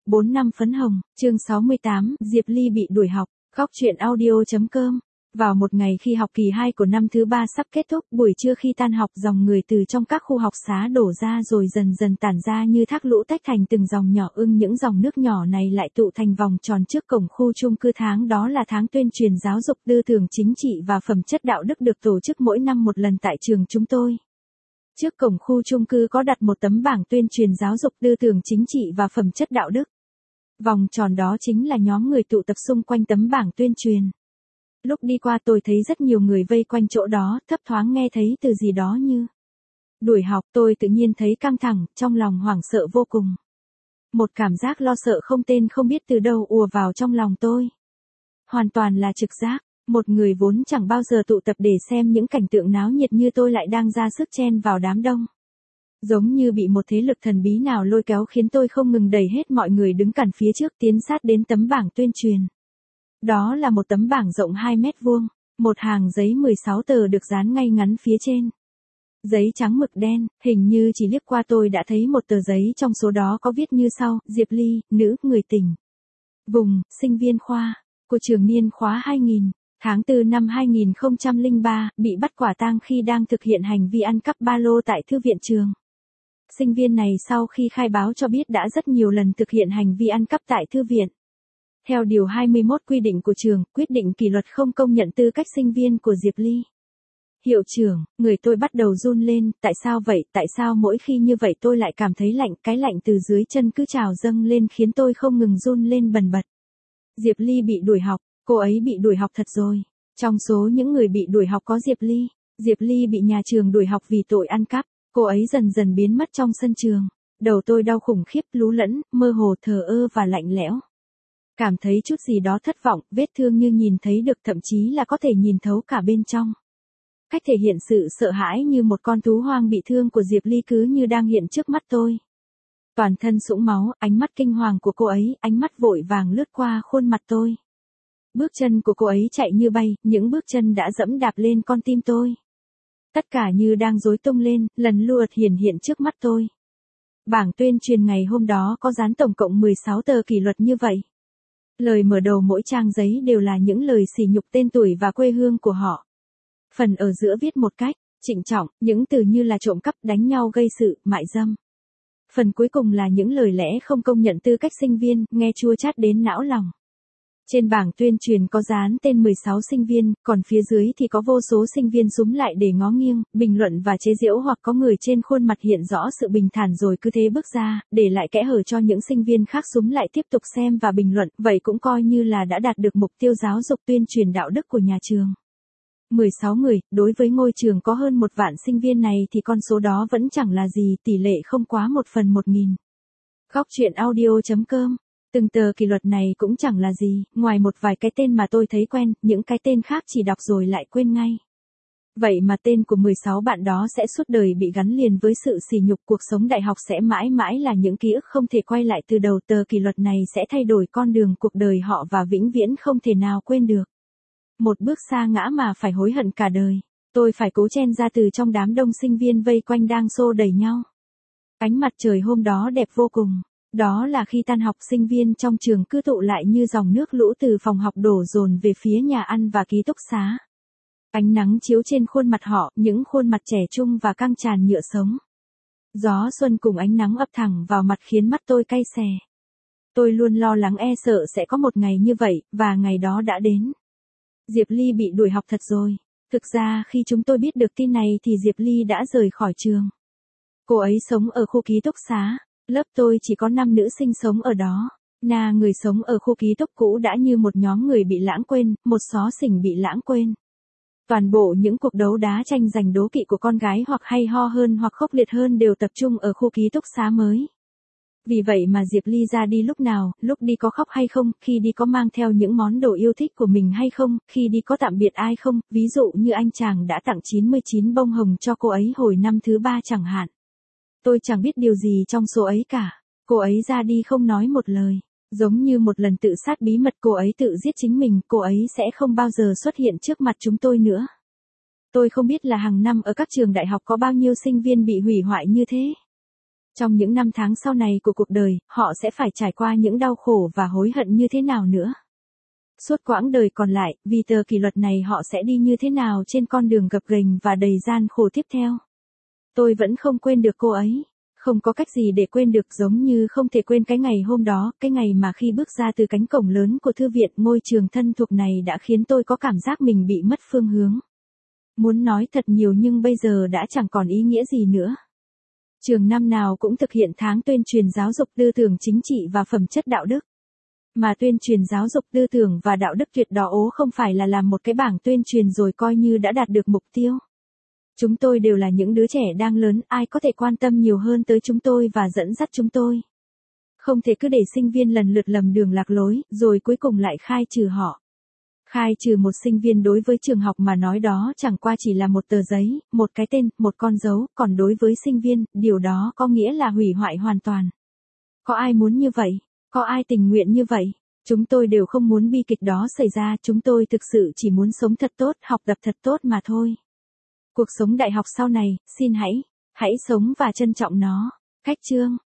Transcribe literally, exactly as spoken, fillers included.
bốn năm phấn hồng, chương sáu mươi tám, Diệp Ly bị đuổi học, góc truyện audio.com. Vào một ngày khi học kỳ hai của năm thứ ba sắp kết thúc, buổi trưa khi tan học dòng người từ trong các khu học xá đổ ra rồi dần dần tản ra như thác lũ tách thành từng dòng nhỏ ưng. Những dòng nước nhỏ này lại tụ thành vòng tròn trước cổng khu chung cư. Tháng đó là tháng tuyên truyền giáo dục tư tưởng chính trị và phẩm chất đạo đức được tổ chức mỗi năm một lần tại trường chúng tôi. Trước cổng khu chung cư có đặt một tấm bảng tuyên truyền giáo dục tư tưởng chính trị và phẩm chất đạo đức. Vòng tròn đó chính là nhóm người tụ tập xung quanh tấm bảng tuyên truyền. Lúc đi qua tôi thấy rất nhiều người vây quanh chỗ đó, thấp thoáng nghe thấy từ gì đó như đuổi học. Tôi tự nhiên thấy căng thẳng, trong lòng hoảng sợ vô cùng. Một cảm giác lo sợ không tên không biết từ đâu ùa vào trong lòng tôi. Hoàn toàn là trực giác, một người vốn chẳng bao giờ tụ tập để xem những cảnh tượng náo nhiệt như tôi lại đang ra sức chen vào đám đông. Giống như bị một thế lực thần bí nào lôi kéo khiến tôi không ngừng đẩy hết mọi người đứng cản phía trước tiến sát đến tấm bảng tuyên truyền. Đó là một tấm bảng rộng hai mét vuông, một hàng giấy mười sáu tờ được dán ngay ngắn phía trên. Giấy trắng mực đen, hình như chỉ liếc qua tôi đã thấy một tờ giấy trong số đó có viết như sau: Diệp Ly, nữ, người tỉnh. Vùng, sinh viên khoa, của trường niên khóa hai nghìn, tháng tư năm hai nghìn không trăm lẻ ba, bị bắt quả tang khi đang thực hiện hành vi ăn cắp ba lô tại thư viện trường. Sinh viên này sau khi khai báo cho biết đã rất nhiều lần thực hiện hành vi ăn cắp tại thư viện. Theo điều hai mươi mốt quy định của trường, quyết định kỷ luật không công nhận tư cách sinh viên của Diệp Ly. Hiệu trưởng, người tôi bắt đầu run lên, tại sao vậy, tại sao mỗi khi như vậy tôi lại cảm thấy lạnh, cái lạnh từ dưới chân cứ trào dâng lên khiến tôi không ngừng run lên bần bật. Diệp Ly bị đuổi học, cô ấy bị đuổi học thật rồi. Trong số những người bị đuổi học có Diệp Ly. Diệp Ly bị nhà trường đuổi học vì tội ăn cắp, cô ấy dần dần biến mất trong sân trường. Đầu tôi đau khủng khiếp, lú lẫn, mơ hồ, thờ ơ và lạnh lẽo. Cảm thấy chút gì đó thất vọng, vết thương như nhìn thấy được, thậm chí là có thể nhìn thấu cả bên trong. Cách thể hiện sự sợ hãi như một con thú hoang bị thương của Diệp Ly cứ như đang hiện trước mắt tôi. Toàn thân sũng máu, ánh mắt kinh hoàng của cô ấy, ánh mắt vội vàng lướt qua khuôn mặt tôi. Bước chân của cô ấy chạy như bay, những bước chân đã dẫm đạp lên con tim tôi. Tất cả như đang rối tung lên, lần lượt hiển hiện trước mắt tôi. Bảng tuyên truyền ngày hôm đó có dán tổng cộng mười sáu tờ kỷ luật như vậy. Lời mở đầu mỗi trang giấy đều là những lời sỉ nhục tên tuổi và quê hương của họ. Phần ở giữa viết một cách trịnh trọng, những từ như là trộm cắp, đánh nhau, gây sự, mại dâm. Phần cuối cùng là những lời lẽ không công nhận tư cách sinh viên, nghe chua chát đến não lòng. Trên bảng tuyên truyền có dán tên mười sáu sinh viên, còn phía dưới thì có vô số sinh viên súm lại để ngó nghiêng, bình luận và chế giễu, hoặc có người trên khuôn mặt hiện rõ sự bình thản rồi cứ thế bước ra, để lại kẽ hở cho những sinh viên khác súm lại tiếp tục xem và bình luận, vậy cũng coi như là đã đạt được mục tiêu giáo dục tuyên truyền đạo đức của nhà trường. mười sáu người, đối với ngôi trường có hơn một vạn sinh viên này thì con số đó vẫn chẳng là gì, tỷ lệ không quá một phần một nghìn. Góc truyện audio.com. Từng tờ kỷ luật này cũng chẳng là gì, ngoài một vài cái tên mà tôi thấy quen, những cái tên khác chỉ đọc rồi lại quên ngay. Vậy mà tên của mười sáu bạn đó sẽ suốt đời bị gắn liền với sự sỉ nhục, cuộc sống đại học sẽ mãi mãi là những ký ức không thể quay lại từ đầu. Tờ kỷ luật này sẽ thay đổi con đường cuộc đời họ và vĩnh viễn không thể nào quên được. Một bước sa ngã mà phải hối hận cả đời. Tôi phải cố chen ra từ trong đám đông sinh viên vây quanh đang xô đẩy nhau. Ánh mặt trời hôm đó đẹp vô cùng. Đó là khi tan học, sinh viên trong trường cứ tụ lại như dòng nước lũ từ phòng học đổ dồn về phía nhà ăn và ký túc xá. Ánh nắng chiếu trên khuôn mặt họ, những khuôn mặt trẻ trung và căng tràn nhựa sống. Gió xuân cùng ánh nắng ập thẳng vào mặt khiến mắt tôi cay xè. Tôi luôn lo lắng e sợ sẽ có một ngày như vậy, và ngày đó đã đến. Diệp Ly bị đuổi học thật rồi. Thực ra khi chúng tôi biết được tin này thì Diệp Ly đã rời khỏi trường. Cô ấy sống ở khu ký túc xá. Lớp tôi chỉ có năm nữ sinh sống ở đó. Nà người sống ở khu ký túc cũ đã như một nhóm người bị lãng quên, một xó xỉnh bị lãng quên. Toàn bộ những cuộc đấu đá tranh giành đố kỵ của con gái hoặc hay ho hơn hoặc khốc liệt hơn đều tập trung ở khu ký túc xá mới. Vì vậy mà Diệp Ly ra đi lúc nào, lúc đi có khóc hay không, khi đi có mang theo những món đồ yêu thích của mình hay không, khi đi có tạm biệt ai không, ví dụ như anh chàng đã tặng chín mươi chín bông hồng cho cô ấy hồi năm thứ ba chẳng hạn. Tôi chẳng biết điều gì trong số ấy cả. Cô ấy ra đi không nói một lời. Giống như một lần tự sát bí mật, cô ấy tự giết chính mình, cô ấy sẽ không bao giờ xuất hiện trước mặt chúng tôi nữa. Tôi không biết là hàng năm ở các trường đại học có bao nhiêu sinh viên bị hủy hoại như thế. Trong những năm tháng sau này của cuộc đời, họ sẽ phải trải qua những đau khổ và hối hận như thế nào nữa. Suốt quãng đời còn lại, vì tờ kỷ luật này họ sẽ đi như thế nào trên con đường gập ghềnh và đầy gian khổ tiếp theo. Tôi vẫn không quên được cô ấy. Không có cách gì để quên được, giống như không thể quên cái ngày hôm đó, cái ngày mà khi bước ra từ cánh cổng lớn của thư viện, ngôi trường thân thuộc này đã khiến tôi có cảm giác mình bị mất phương hướng. Muốn nói thật nhiều nhưng bây giờ đã chẳng còn ý nghĩa gì nữa. Trường năm nào cũng thực hiện tháng tuyên truyền giáo dục tư tưởng chính trị và phẩm chất đạo đức. Mà tuyên truyền giáo dục tư tưởng và đạo đức tuyệt đó ố không phải là làm một cái bảng tuyên truyền rồi coi như đã đạt được mục tiêu. Chúng tôi đều là những đứa trẻ đang lớn, ai có thể quan tâm nhiều hơn tới chúng tôi và dẫn dắt chúng tôi. Không thể cứ để sinh viên lần lượt lầm đường lạc lối, rồi cuối cùng lại khai trừ họ. Khai trừ một sinh viên đối với trường học mà nói đó chẳng qua chỉ là một tờ giấy, một cái tên, một con dấu, còn đối với sinh viên, điều đó có nghĩa là hủy hoại hoàn toàn. Có ai muốn như vậy? Có ai tình nguyện như vậy? Chúng tôi đều không muốn bi kịch đó xảy ra, chúng tôi thực sự chỉ muốn sống thật tốt, học tập thật tốt mà thôi. Cuộc sống đại học sau này, xin hãy, hãy sống và trân trọng nó. Cách chương